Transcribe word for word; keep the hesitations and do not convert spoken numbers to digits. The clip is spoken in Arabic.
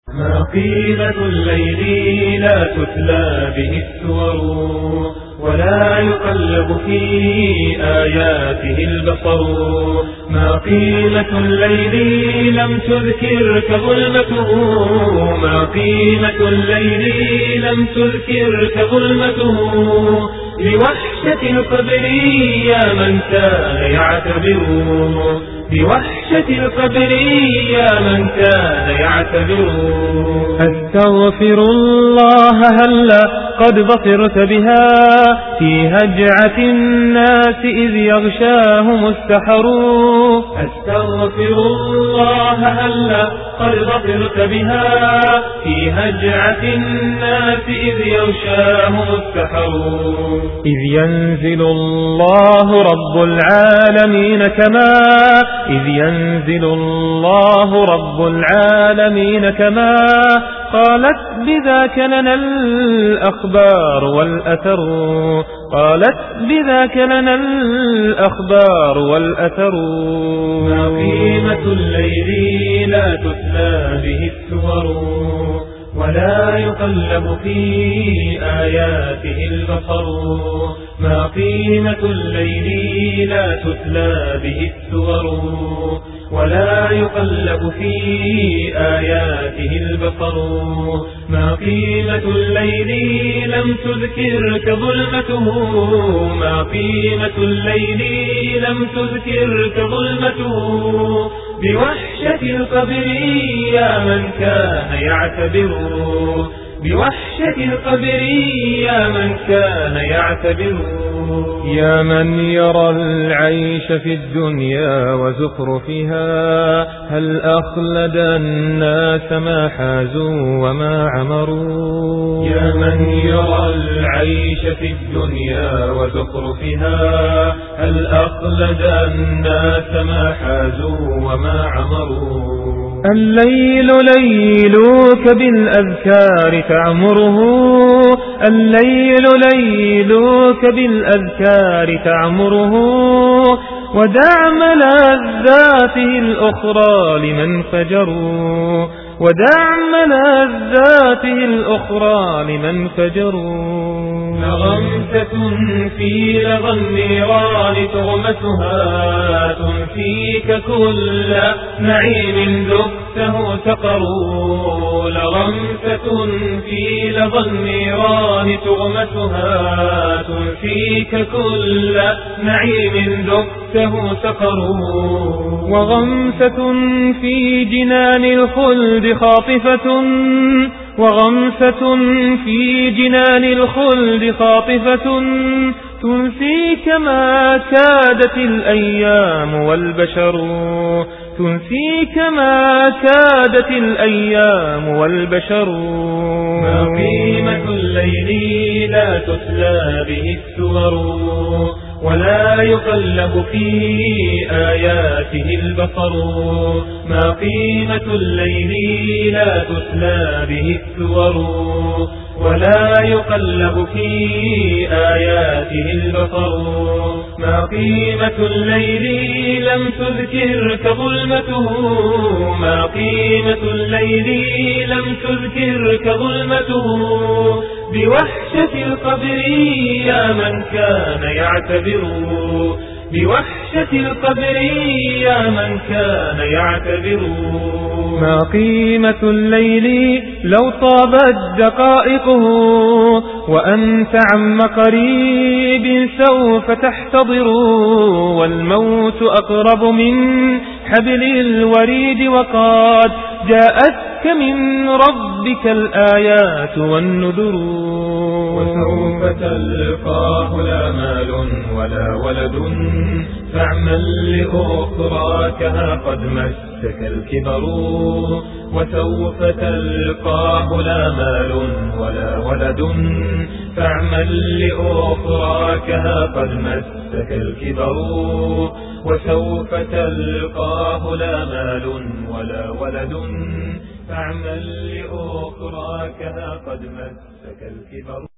ما قيمة الليل لا تتلى به السور ولا يقلب في آياته البصر. ما قيمة الليل لم تذكرك ظلمته، ما قيمة الليل لم تذكرك ظلمته. بوحشة القبر يا من كان يعتبر، بوحشة القبر يا من كان يعتبر. أستغفر الله هلا قد بصرت بها في هجعة الناس إذ يغشاهم السحر. أستغفر الله هلا قد بصرت بها في هجعة الناس إذ يغشاهم السحر. إذ ينزل الله رب العالمين كما إذ ينزل الله رب العالمين كما قالت بذاك لنا الأخبار والأثر. قالت بذاك لنا الأخبار والأثر. ما قيمة الليل لا تتلى به السور ولا يقلب في آياته البصر. ما قيمة الليل لا تتلى به السور ولا يقلب في آياته البصر. ما قيمة الليل لم تذكرك ظلمته، ما قيمة الليل لم تذكرك ظلمته. بوحشة القبر يا من كان يعتبر، بوحشة القبر يا من كان يعتبر. يا من يرى العيش في الدنيا وزخرفها هل أخلد الناس ما حازوا وما عمروا. يا من يرى العيش في الدنيا وزخرفها هل أخلد الناس ما حازوا وما عمروا. الليل ليلك بالأذكار تعمره، الليل ليلك بالأذكار تعمره. ودع ملذاته الأخرى لمن فجروا، ودع ملذاته الأخرى لمن فجروا. لغمسة في لظى النيران تغمسها تنفيك كل نعيم ذقته سقر. لغمسة في لظى النيران تغمسها تنفيك كل نعيم ذقته سقر. وغمسة في جنان الخلد خاطفة، وغمسة في جنان الخلد خاطفة تنسيك ما كادت الأيام والبشر. تنسيك ما كادت الأيام والبشر. ما قيمة الليل لا تتلى به السور ولا يقلب في آياته البصر. ما قيمة الليل لا تتلى به السور ولا يقلب في آياته البصر. ما قيمة الليل لم تذكرك ظلمته، ما قيمة الليل لم تذكرك ظلمته. بوحشة القبر يا من كان يعتبر، بوحشة القبر يا من كان يعتبر. ما قيمة الليل لو طابت دقائقه وأنت عم قريب سوف تحتضر. والموت أقرب من حبل الوريد وقد جاءتك من ربك الآيات والنذر. وسوف تلقاه لا مال ولا ولد فاعمل لأخراكها قد مسك الكبر. وسوف تلقاه لا مال ولا ولد فاعمل لأخراكها قد مسك الكبر. وسوف تلقاه لا مال ولا ولد فاعمل لأخراكها قد مسك الكبر.